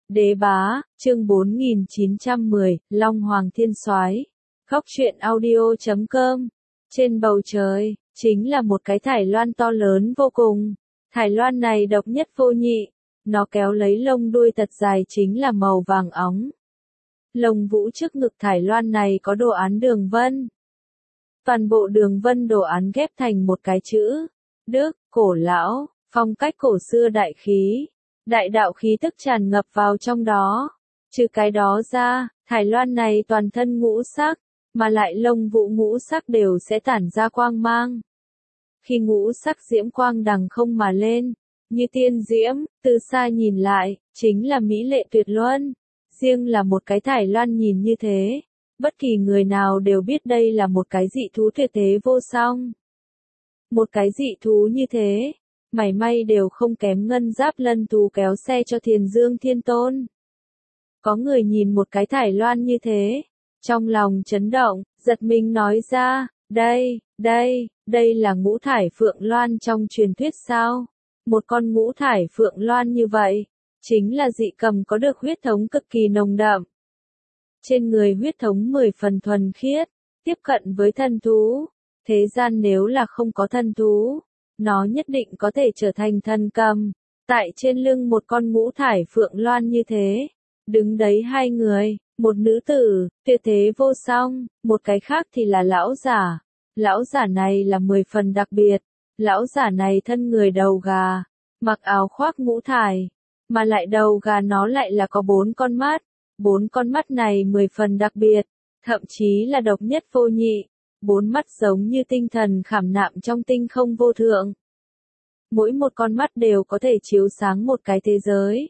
Đế bá, chương 4910, Long Hoàng Thiên Soái. Góc truyện audio.com. Trên bầu trời, chính là một cái thải loan to lớn vô cùng. Thải loan này độc nhất vô nhị, nó kéo lấy lông đuôi thật dài chính là màu vàng óng. Lông vũ trước ngực thải loan này có đồ án đường vân. Toàn bộ đường vân đồ án ghép thành một cái chữ Đức, cổ lão, phong cách cổ xưa đại khí. Đại đạo khí tức tràn ngập vào trong đó. Trừ cái đó ra, thải loan này toàn thân ngũ sắc, mà lại lông vũ ngũ sắc đều sẽ tản ra quang mang. Khi ngũ sắc diễm quang đằng không mà lên, như tiên diễm, từ xa nhìn lại, chính là mỹ lệ tuyệt luân. Riêng là một cái thải loan nhìn như thế, bất kỳ người nào đều biết đây là một cái dị thú tuyệt thế vô song. Một cái dị thú như thế, mảy may đều không kém ngân giáp lân thú kéo xe cho Thiền Dương Thiên Tôn. Có người nhìn một cái thải loan như thế, trong lòng chấn động, giật mình nói ra, đây là ngũ thải phượng loan trong truyền thuyết sao? Một con ngũ thải phượng loan như vậy, chính là dị cầm có được huyết thống cực kỳ nồng đậm. Trên người huyết thống 10 phần thuần khiết, tiếp cận với thần thú, thế gian nếu là không có thần thú, nó nhất định có thể trở thành thần cầm. Tại trên lưng một con ngũ thải phượng loan như thế, đứng đấy hai người, một nữ tử, tuyệt thế vô song, một cái khác thì là lão giả. Lão giả này là 10 phần đặc biệt, lão giả này thân người đầu gà, mặc áo khoác ngũ thải, mà lại đầu gà nó lại là có 4 con mắt. 4 con mắt này 10 phần đặc biệt, thậm chí là độc nhất vô nhị. 4 mắt giống như tinh thần khảm nạm trong tinh không vô thượng. Mỗi một con mắt đều có thể chiếu sáng một cái thế giới.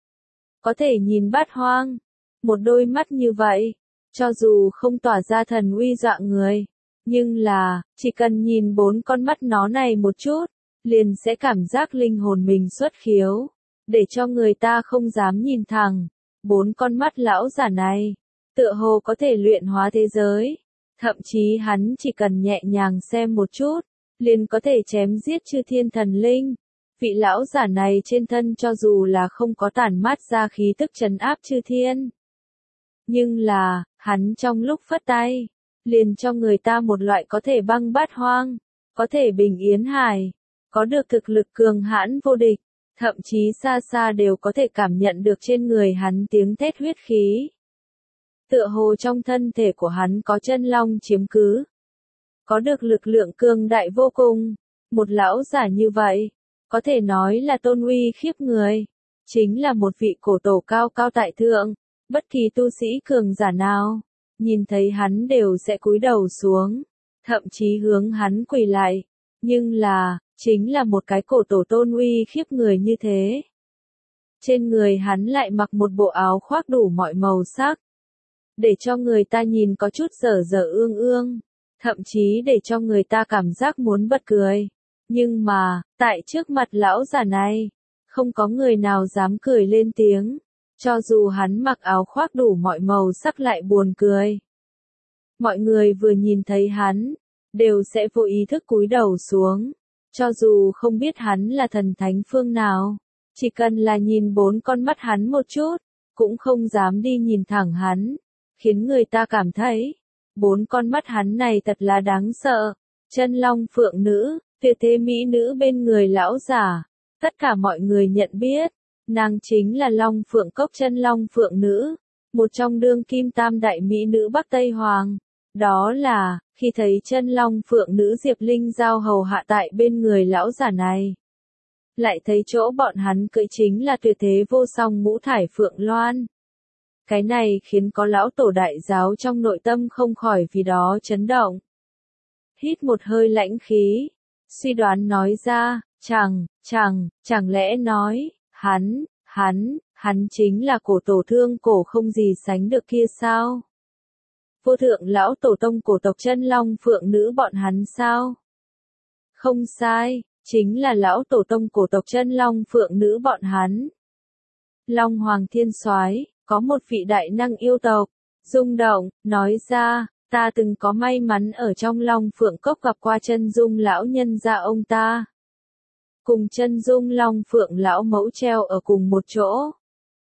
Có thể nhìn bát hoang. Một đôi mắt như vậy, cho dù không tỏa ra thần uy dọa người, nhưng là, chỉ cần nhìn 4 con mắt nó này một chút, liền sẽ cảm giác linh hồn mình xuất khiếu, để cho người ta không dám nhìn thẳng. 4 con mắt lão giả này, tựa hồ có thể luyện hóa thế giới. Thậm chí hắn chỉ cần nhẹ nhàng xem một chút, liền có thể chém giết chư thiên thần linh. Vị lão giả này trên thân cho dù là không có tản mát ra khí tức trấn áp chư thiên, nhưng là, hắn trong lúc phất tay, liền cho người ta một loại có thể băng bát hoang, có thể bình yến hải, có được thực lực cường hãn vô địch, thậm chí xa xa đều có thể cảm nhận được trên người hắn tiếng thét huyết khí. Tựa hồ trong thân thể của hắn có chân long chiếm cứ, có được lực lượng cường đại vô cùng. Một lão giả như vậy, có thể nói là tôn uy khiếp người, chính là một vị cổ tổ cao cao tại thượng. Bất kỳ tu sĩ cường giả nào, nhìn thấy hắn đều sẽ cúi đầu xuống, thậm chí hướng hắn quỳ lại. Nhưng là, chính là một cái cổ tổ tôn uy khiếp người như thế. Trên người hắn lại mặc một bộ áo khoác đủ mọi màu sắc, để cho người ta nhìn có chút dở dở ương ương, thậm chí để cho người ta cảm giác muốn bật cười. Nhưng mà, tại trước mặt lão giả này, không có người nào dám cười lên tiếng. Cho dù hắn mặc áo khoác đủ mọi màu sắc lại buồn cười. Mọi người vừa nhìn thấy hắn, đều sẽ vô ý thức cúi đầu xuống. Cho dù không biết hắn là thần thánh phương nào, chỉ cần là nhìn 4 con mắt hắn một chút, cũng không dám đi nhìn thẳng hắn, khiến người ta cảm thấy, 4 con mắt hắn này thật là đáng sợ. Chân long phượng nữ, tuyệt thế mỹ nữ bên người lão giả, tất cả mọi người nhận biết. Nàng chính là Long Phượng Cốc chân long phượng nữ, một trong đương kim tam đại mỹ nữ Bắc Tây Hoàng. Đó là, khi thấy chân long phượng nữ Diệp Linh giao hầu hạ tại bên người lão giả này. Lại thấy chỗ bọn hắn cưỡi chính là tuyệt thế vô song ngũ thải phượng loan. Cái này khiến có lão tổ đại giáo trong nội tâm không khỏi vì đó chấn động. Hít một hơi lãnh khí, suy đoán nói ra, chẳng lẽ nói, hắn chính là cổ tổ thương cổ không gì sánh được kia sao? Vô thượng lão tổ tông cổ tộc chân long phượng nữ bọn hắn sao? Không sai, chính là lão tổ tông cổ tộc chân long phượng nữ bọn hắn. Long Hoàng Thiên Soái, có một vị đại năng yêu tộc, rung động, nói ra, ta từng có may mắn ở trong Long Phượng Cốc gặp qua chân dung lão nhân gia ông ta. Cùng chân dung Long Phượng lão mẫu treo ở cùng một chỗ.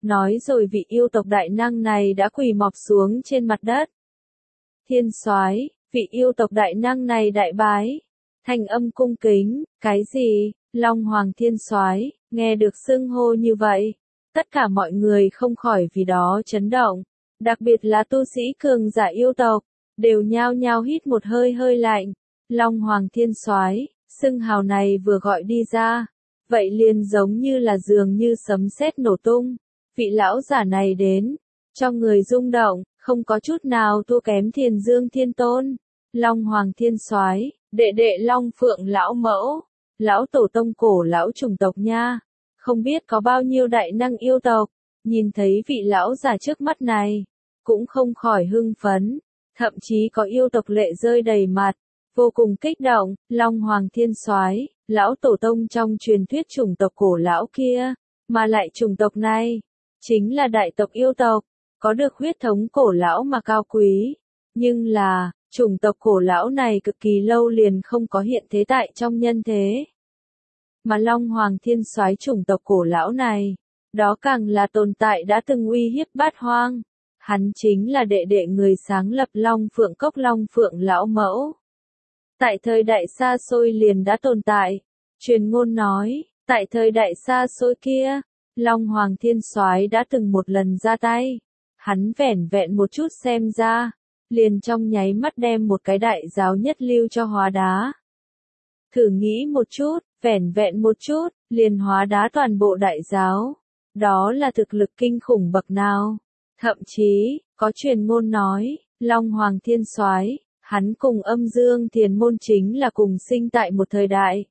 Nói rồi vị yêu tộc đại năng này đã quỳ mọp xuống trên mặt đất. Thiên soái, vị yêu tộc đại năng này đại bái. Thanh âm cung kính, cái gì? Long Hoàng Thiên Soái, nghe được xưng hô như vậy, tất cả mọi người không khỏi vì đó chấn động, đặc biệt là tu sĩ cường giả yêu tộc, đều nhao nhao hít một hơi hơi lạnh. Long Hoàng Thiên Soái, xưng hào này vừa gọi đi ra, vậy liền giống như là dường như sấm sét nổ tung. Vị lão giả này đến, cho người rung động, không có chút nào thua kém Thiền Dương Thiên Tôn. Long Hoàng Thiên Soái, đệ đệ Long Phượng lão mẫu, lão tổ tông cổ lão chủng tộc nha, không biết có bao nhiêu đại năng yêu tộc, nhìn thấy vị lão già trước mắt này, cũng không khỏi hưng phấn, thậm chí có yêu tộc lệ rơi đầy mặt, vô cùng kích động. Long Hoàng Thiên Soái, lão tổ tông trong truyền thuyết chủng tộc cổ lão kia, mà lại chủng tộc này chính là đại tộc yêu tộc, có được huyết thống cổ lão mà cao quý, nhưng là chủng tộc cổ lão này cực kỳ lâu liền không có hiện thế tại trong nhân thế. Mà Long Hoàng Thiên Soái chủng tộc cổ lão này, đó càng là tồn tại đã từng uy hiếp bát hoang. Hắn chính là đệ đệ người sáng lập Long Phượng Cốc Long Phượng lão mẫu. Tại thời đại xa xôi liền đã tồn tại. Truyền ngôn nói, tại thời đại xa xôi kia, Long Hoàng Thiên Soái đã từng một lần ra tay. Hắn vẻn vẹn một chút xem ra, liền trong nháy mắt đem một cái đại giáo nhất lưu cho hóa đá. Thử nghĩ một chút, vẻn vẹn một chút, liền hóa đá toàn bộ đại giáo. Đó là thực lực kinh khủng bậc nào. Thậm chí, có truyền ngôn nói, Long Hoàng Thiên Soái, hắn cùng Âm Dương Thiền Môn chính là cùng sinh tại một thời đại.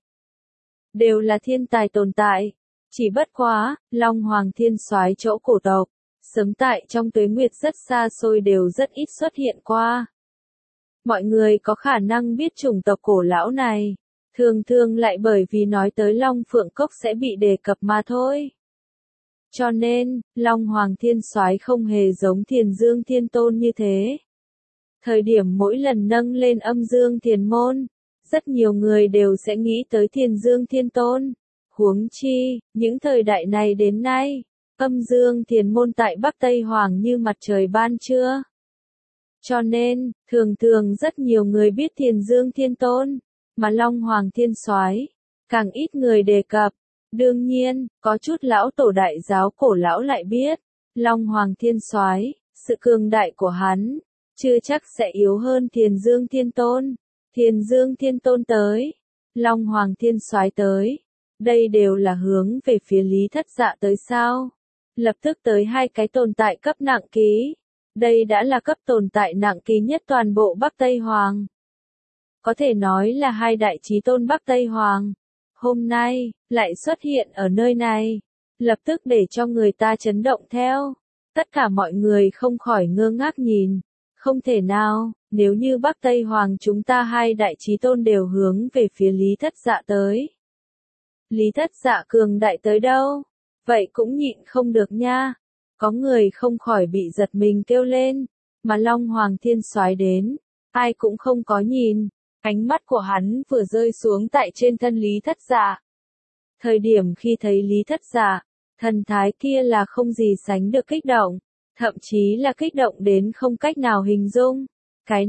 Đều là thiên tài tồn tại. Chỉ bất quá, Long Hoàng Thiên Soái chỗ cổ tộc, sớm tại trong tuế nguyệt rất xa xôi đều rất ít xuất hiện qua. Mọi người có khả năng biết chủng tộc cổ lão này, thường thường lại bởi vì nói tới Long Phượng Cốc sẽ bị đề cập mà thôi. Cho nên, Long Hoàng Thiên Soái không hề giống Thiền Dương Thiên Tôn như thế. Thời điểm mỗi lần nâng lên Âm Dương Thiền Môn, rất nhiều người đều sẽ nghĩ tới Thiền Dương Thiên Tôn. Huống chi, những thời đại này đến nay, Âm Dương Thiền Môn tại Bắc Tây Hoàng như mặt trời ban trưa. Cho nên, thường thường rất nhiều người biết Thiền Dương Thiên Tôn, mà Long Hoàng Thiên Soái, càng ít người đề cập. Đương nhiên, có chút lão tổ đại giáo cổ lão lại biết, Long Hoàng Thiên Soái, sự cường đại của hắn, chưa chắc sẽ yếu hơn Thiền Dương Thiên Tôn. Thiền Dương Thiên Tôn tới, Long Hoàng Thiên Soái tới, đây đều là hướng về phía Lý Thất Dạ tới sao? Lập tức tới hai cái tồn tại cấp nặng ký. Đây đã là cấp tồn tại nặng ký nhất toàn bộ Bắc Tây Hoàng. Có thể nói là hai đại chí tôn Bắc Tây Hoàng. Hôm nay, lại xuất hiện ở nơi này. Lập tức để cho người ta chấn động theo. Tất cả mọi người không khỏi ngơ ngác nhìn. Không thể nào, nếu như Bắc Tây Hoàng chúng ta hai đại chí tôn đều hướng về phía Lý Thất Dạ tới. Lý Thất Dạ cường đại tới đâu? Vậy cũng nhịn không được nha. Có người không khỏi bị giật mình kêu lên. Mà Long Hoàng Thiên Soái đến, ai cũng không có nhìn. Ánh mắt của hắn vừa rơi xuống tại trên thân Lý Thất Dạ. Thời điểm khi thấy Lý Thất Dạ, thần thái kia là không gì sánh được kích động. Thậm chí là kích động đến không cách nào hình dung. Cái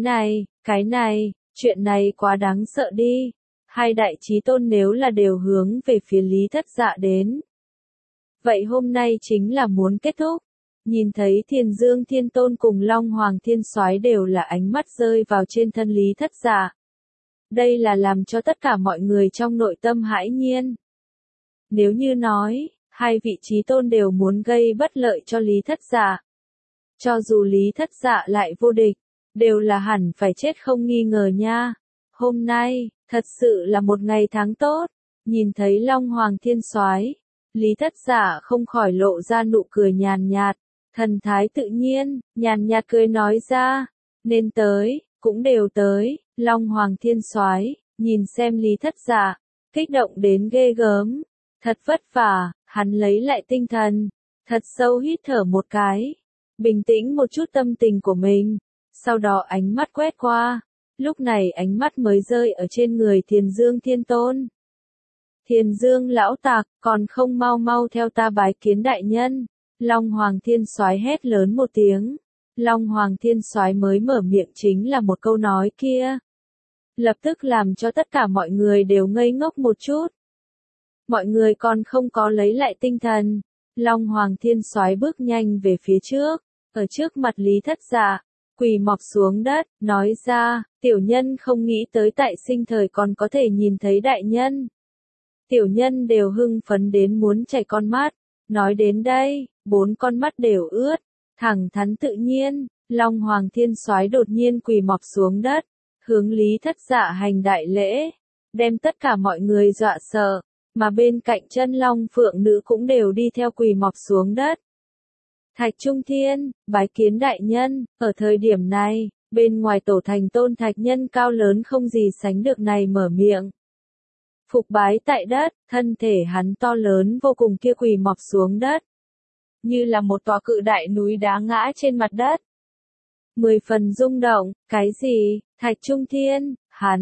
này, chuyện này quá đáng sợ đi. Hai đại chí tôn nếu là đều hướng về phía Lý Thất Dạ đến. Vậy hôm nay chính là muốn kết thúc. Nhìn thấy Thiền Dương Thiên Tôn cùng Long Hoàng Thiên Soái đều là ánh mắt rơi vào trên thân Lý Thất Dạ. Đây là làm cho tất cả mọi người trong nội tâm hãi nhiên. Nếu như nói, hai vị chí tôn đều muốn gây bất lợi cho Lý Thất Dạ. Cho dù Lý Thất Dạ lại vô địch, đều là hẳn phải chết không nghi ngờ nha. Hôm nay, thật sự là một ngày tháng tốt. Nhìn thấy Long Hoàng Thiên Soái, Lý Thất Dạ không khỏi lộ ra nụ cười nhàn nhạt, thần thái tự nhiên, nhàn nhạt cười nói ra, nên tới, cũng đều tới. Long Hoàng Thiên Soái, nhìn xem Lý Thất Dạ, kích động đến ghê gớm, thật vất vả, hắn lấy lại tinh thần, thật sâu hít thở một cái, bình tĩnh một chút tâm tình của mình, sau đó ánh mắt quét qua, lúc này ánh mắt mới rơi ở trên người Thiền Dương Thiên Tôn. Thiền Dương lão tặc, còn không mau mau theo ta bái kiến đại nhân. Long Hoàng Thiên Soái hét lớn một tiếng. Long Hoàng Thiên Soái mới mở miệng chính là một câu nói kia. Lập tức làm cho tất cả mọi người đều ngây ngốc một chút. Mọi người còn không có lấy lại tinh thần. Long Hoàng Thiên Soái bước nhanh về phía trước, ở trước mặt Lý Thất Dạ, quỳ mọp xuống đất, nói ra, tiểu nhân không nghĩ tới tại sinh thời còn có thể nhìn thấy đại nhân. Tiểu nhân đều hưng phấn đến muốn chảy con mắt, nói đến đây, 4 con mắt đều ướt, thẳng thắn tự nhiên, Long Hoàng Thiên Soái đột nhiên quỳ mọp xuống đất, hướng Lý Thất Dạ hành đại lễ, đem tất cả mọi người dọa sợ, mà bên cạnh chân Long Phượng Nữ cũng đều đi theo quỳ mọp xuống đất. Thạch Trung Thiên, bái kiến đại nhân, ở thời điểm này, bên ngoài tổ thành Tôn Thạch Nhân cao lớn không gì sánh được này mở miệng. Phục bái tại đất, thân thể hắn to lớn vô cùng kia quỳ mọp xuống đất. Như là một tòa cự đại núi đá ngã trên mặt đất. 10 phần rung động, cái gì, Thạch Trung Thiên,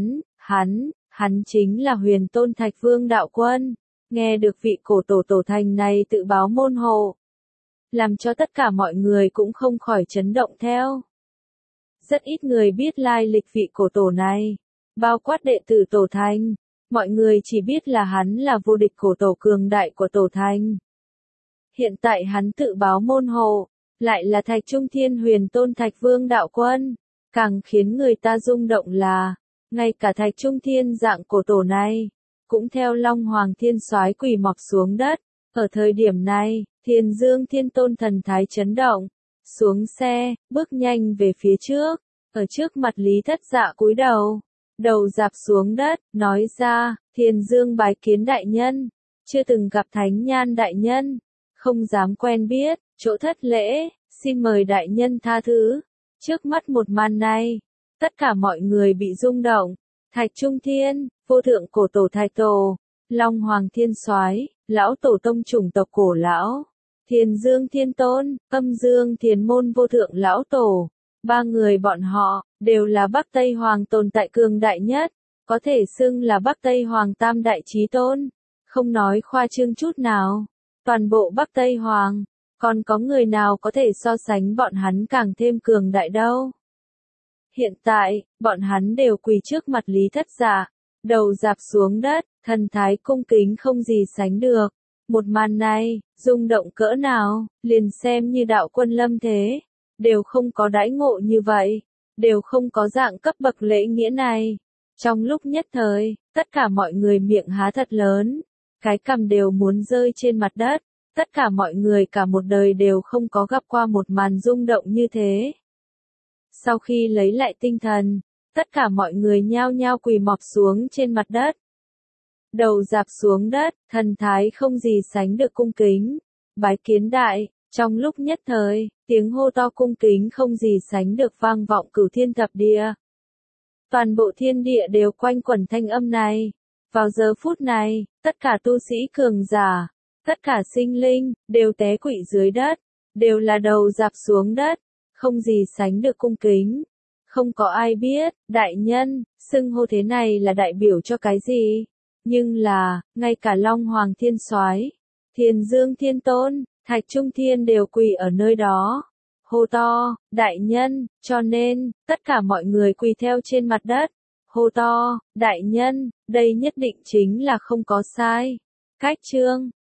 hắn chính là Huyền Tôn Thạch Vương đạo quân. Nghe được vị cổ tổ thành này tự báo môn hộ, làm cho tất cả mọi người cũng không khỏi chấn động theo. Rất ít người biết lai lịch vị cổ tổ này, bao quát đệ tử tổ thành, mọi người chỉ biết là hắn là vô địch cổ tổ cường đại của tổ thành. Hiện tại hắn tự báo môn hộ, lại là Thạch Trung Thiên Huyền Tôn Thạch Vương đạo quân, càng khiến người ta rung động là, ngay cả Thạch Trung Thiên dạng cổ tổ này, cũng theo Long Hoàng Thiên Soái quỳ mọp xuống đất. Ở thời điểm này, Thiên Dương Thiên Tôn thần thái chấn động, xuống xe, bước nhanh về phía trước, ở trước mặt Lý Thất Dạ cúi đầu, đầu rạp xuống đất, nói ra, Thiên Dương bái kiến đại nhân, chưa từng gặp Thánh Nhan đại nhân, không dám quen biết, chỗ thất lễ, xin mời đại nhân tha thứ. Trước mắt một màn này, tất cả mọi người bị rung động, Thạch Trung Thiên, vô thượng cổ tổ Thạch Tổ, Long Hoàng Thiên Soái, lão tổ tông chủng tộc cổ lão, Thiên Dương Thiên Tôn, Âm Dương Thiên Môn vô thượng lão tổ, 3 người bọn họ, đều là Bắc Tây Hoàng tồn tại cường đại nhất, có thể xưng là Bắc Tây Hoàng tam đại chí tôn, không nói khoa trương chút nào, toàn bộ Bắc Tây Hoàng, còn có người nào có thể so sánh bọn hắn càng thêm cường đại đâu. Hiện tại, bọn hắn đều quỳ trước mặt Lý Thất Dạ, đầu rạp xuống đất, thần thái cung kính không gì sánh được. Một màn này, rung động cỡ nào, liền xem như đạo quân lâm thế, đều không có đãi ngộ như vậy, đều không có dạng cấp bậc lễ nghĩa này. Trong lúc nhất thời, tất cả mọi người miệng há thật lớn, cái cằm đều muốn rơi trên mặt đất, tất cả mọi người cả một đời đều không có gặp qua một màn rung động như thế. Sau khi lấy lại tinh thần, tất cả mọi người nhao nhao quỳ mọp xuống trên mặt đất. Đầu rạp xuống đất, thần thái không gì sánh được cung kính, bái kiến đại, trong lúc nhất thời, tiếng hô to cung kính không gì sánh được vang vọng cửu thiên thập địa. Toàn bộ thiên địa đều quanh quẩn thanh âm này. Vào giờ phút này, tất cả tu sĩ cường giả, tất cả sinh linh, đều té quỵ dưới đất, đều là đầu rạp xuống đất, không gì sánh được cung kính. Không có ai biết, đại nhân, xưng hô thế này là đại biểu cho cái gì? Nhưng là, ngay cả Long Hoàng Thiên Soái, Thiên Dương Thiên Tôn, Thạch Trung Thiên đều quỳ ở nơi đó. Hô to, đại nhân, cho nên, tất cả mọi người quỳ theo trên mặt đất. Hô to, đại nhân, đây nhất định chính là không có sai. Cách chương